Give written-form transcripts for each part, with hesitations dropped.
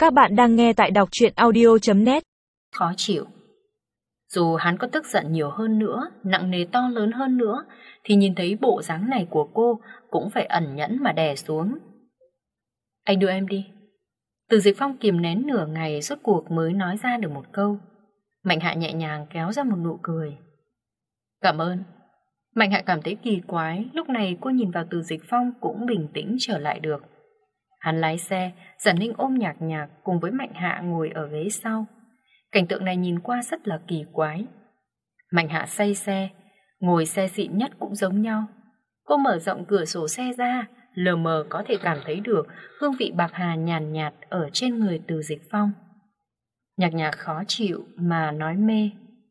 Các bạn đang nghe tại đọc truyện audio.net. Khó chịu. Dù hắn có tức giận nhiều hơn nữa, nặng nề to lớn hơn nữa, thì nhìn thấy bộ dáng này của cô cũng phải ẩn nhẫn mà đè xuống. Anh đưa em đi. Từ Dịch Phong kìm nén nửa ngày rốt cuộc mới nói ra được một câu. Mạnh Hạ nhẹ nhàng kéo ra một nụ cười. Cảm ơn. Mạnh Hạ cảm thấy kỳ quái, lúc này cô nhìn vào Từ Dịch Phong cũng bình tĩnh trở lại được. Hắn lái xe, Giản Ninh ôm Nhạc Nhạc cùng với Mạnh Hạ ngồi ở ghế sau. Cảnh tượng này nhìn qua rất là kỳ quái. Mạnh Hạ say xe, ngồi xe xịn nhất cũng giống nhau. Cô mở rộng cửa sổ xe ra, lờ mờ có thể cảm thấy được hương vị bạc hà nhàn nhạt ở trên người Từ Dịch Phong. Nhạc Nhạc khó chịu mà nói mê.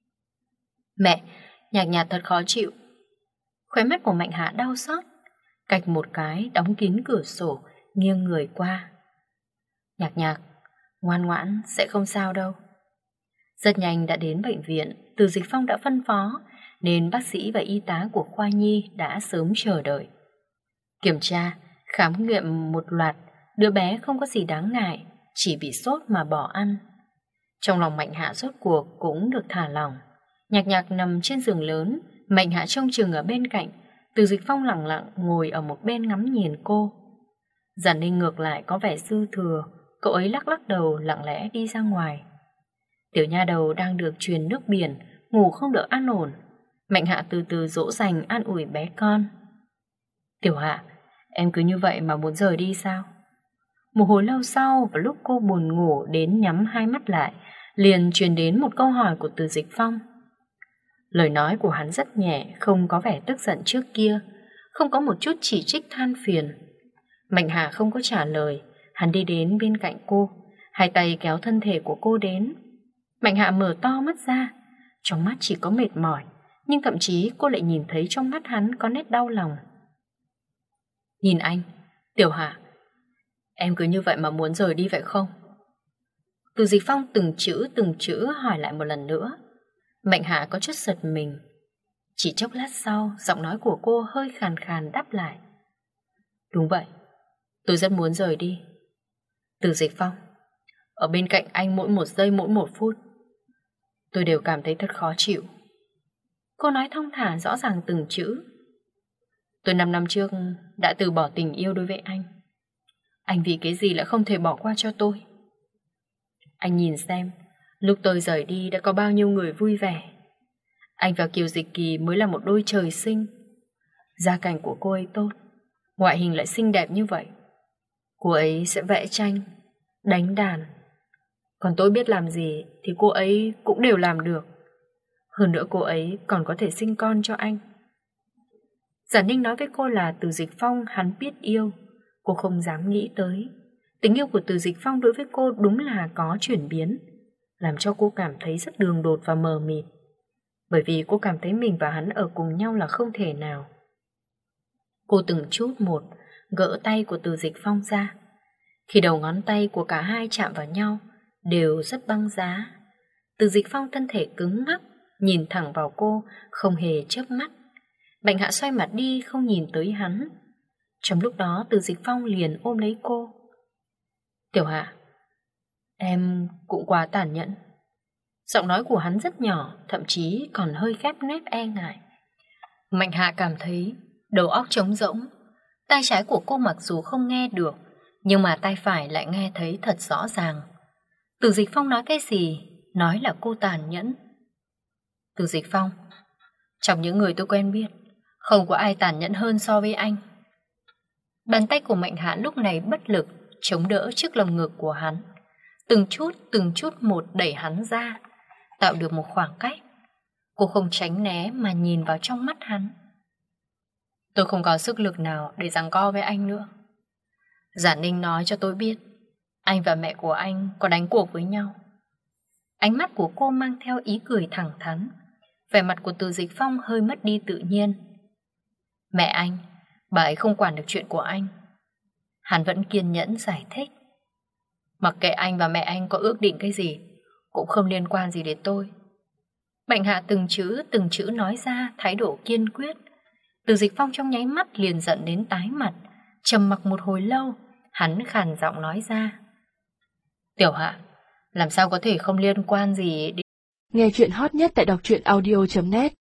Mẹ, Nhạc Nhạc thật khó chịu. Khóe mắt của Mạnh Hạ đau xót, cạch một cái đóng kín cửa sổ, nghiêng người qua. Nhạc Nhạc, ngoan ngoãn, sẽ không sao đâu. Rất nhanh đã đến bệnh viện, Từ Dịch Phong đã phân phó, nên bác sĩ và y tá của khoa nhi đã sớm chờ đợi. Kiểm tra, khám nghiệm một loạt, đứa bé không có gì đáng ngại, chỉ bị sốt mà bỏ ăn. Trong lòng Mạnh Hạ rốt cuộc cũng được thả lỏng. Nhạc Nhạc nằm trên giường lớn, Mạnh Hạ trông chừng ở bên cạnh, Từ Dịch Phong lặng lặng ngồi ở một bên ngắm nhìn cô. Giản Ninh ngược lại có vẻ dư thừa, cậu ấy lắc lắc đầu lặng lẽ đi ra ngoài. Tiểu nha đầu đang được truyền nước biển, ngủ không được an ổn. Mạnh Hạ từ từ dỗ dành an ủi bé con. Tiểu Hạ, em cứ như vậy mà muốn rời đi sao? Một hồi lâu sau, vào lúc cô buồn ngủ đến nhắm hai mắt lại, liền truyền đến một câu hỏi của Từ Dịch Phong. Lời nói của hắn rất nhẹ, không có vẻ tức giận trước kia, không có một chút chỉ trích than phiền. Mạnh Hạ không có trả lời, hắn đi đến bên cạnh cô, hai tay kéo thân thể của cô đến. Mạnh Hạ mở to mắt ra, trong mắt chỉ có mệt mỏi, nhưng thậm chí cô lại nhìn thấy trong mắt hắn có nét đau lòng. Nhìn anh, Tiểu Hạ, em cứ như vậy mà muốn rời đi vậy không? Từ Dịch Phong từng chữ hỏi lại một lần nữa. Mạnh Hạ có chút giật mình. Chỉ chốc lát sau, giọng nói của cô hơi khàn khàn đáp lại. Đúng vậy, tôi rất muốn rời đi. Từ Dịch Phong, ở bên cạnh anh mỗi một giây mỗi một phút, tôi đều cảm thấy thật khó chịu. Cô nói thong thả rõ ràng từng chữ. Tôi 5 năm trước đã từ bỏ tình yêu đối với anh. Anh vì cái gì lại không thể bỏ qua cho tôi? Anh nhìn xem, lúc tôi rời đi đã có bao nhiêu người vui vẻ. Anh và Kiều Dịch Kỳ mới là một đôi trời sinh. Gia cảnh của cô ấy tốt, ngoại hình lại xinh đẹp như vậy. Cô ấy sẽ vẽ tranh, đánh đàn. Còn tôi biết làm gì thì cô ấy cũng đều làm được. Hơn nữa cô ấy còn có thể sinh con cho anh. Giản Ninh nói với cô là Từ Dịch Phong hắn biết yêu. Cô không dám nghĩ tới. Tình yêu của Từ Dịch Phong đối với cô đúng là có chuyển biến, làm cho cô cảm thấy rất đường đột và mờ mịt. Bởi vì cô cảm thấy mình và hắn ở cùng nhau là không thể nào. Cô từng chút một gỡ tay của Từ Dịch Phong ra. Khi đầu ngón tay của cả hai chạm vào nhau, đều rất băng giá. Từ Dịch Phong thân thể cứng ngắc, nhìn thẳng vào cô, không hề chớp mắt. Mạnh Hạ xoay mặt đi không nhìn tới hắn. Trong lúc đó Từ Dịch Phong liền ôm lấy cô. Tiểu Hạ, em cũng quá tàn nhẫn. Giọng nói của hắn rất nhỏ, thậm chí còn hơi khép nép e ngại. Mạnh Hạ cảm thấy đầu óc trống rỗng. Tai trái của cô mặc dù không nghe được, nhưng mà tai phải lại nghe thấy thật rõ ràng. Từ Dịch Phong nói cái gì? Nói là cô tàn nhẫn. Từ Dịch Phong, trong những người tôi quen biết, không có ai tàn nhẫn hơn so với anh. Bàn tay của Mạnh Hạ lúc này bất lực chống đỡ trước lồng ngực của hắn, từng chút một đẩy hắn ra, tạo được một khoảng cách. Cô không tránh né mà nhìn vào trong mắt hắn. Tôi không có sức lực nào để giằng co với anh nữa. Giản Ninh nói cho tôi biết anh và mẹ của anh có đánh cuộc với nhau. Ánh mắt của cô mang theo ý cười thẳng thắn. Vẻ mặt của Từ Dịch Phong hơi mất đi tự nhiên. Mẹ anh, bà ấy không quản được chuyện của anh. Hắn vẫn kiên nhẫn giải thích. Mặc kệ anh và mẹ anh có ước định cái gì, cũng không liên quan gì đến tôi. Mạnh Hạ từng chữ nói ra, thái độ kiên quyết. Từ Dịch Phong trong nháy mắt liền giận đến tái mặt. Trầm mặc một hồi lâu, hắn khàn giọng nói ra. Tiểu Hạ, làm sao có thể không liên quan gì đến... Nghe chuyện hot nhất tại đọc truyện audio.net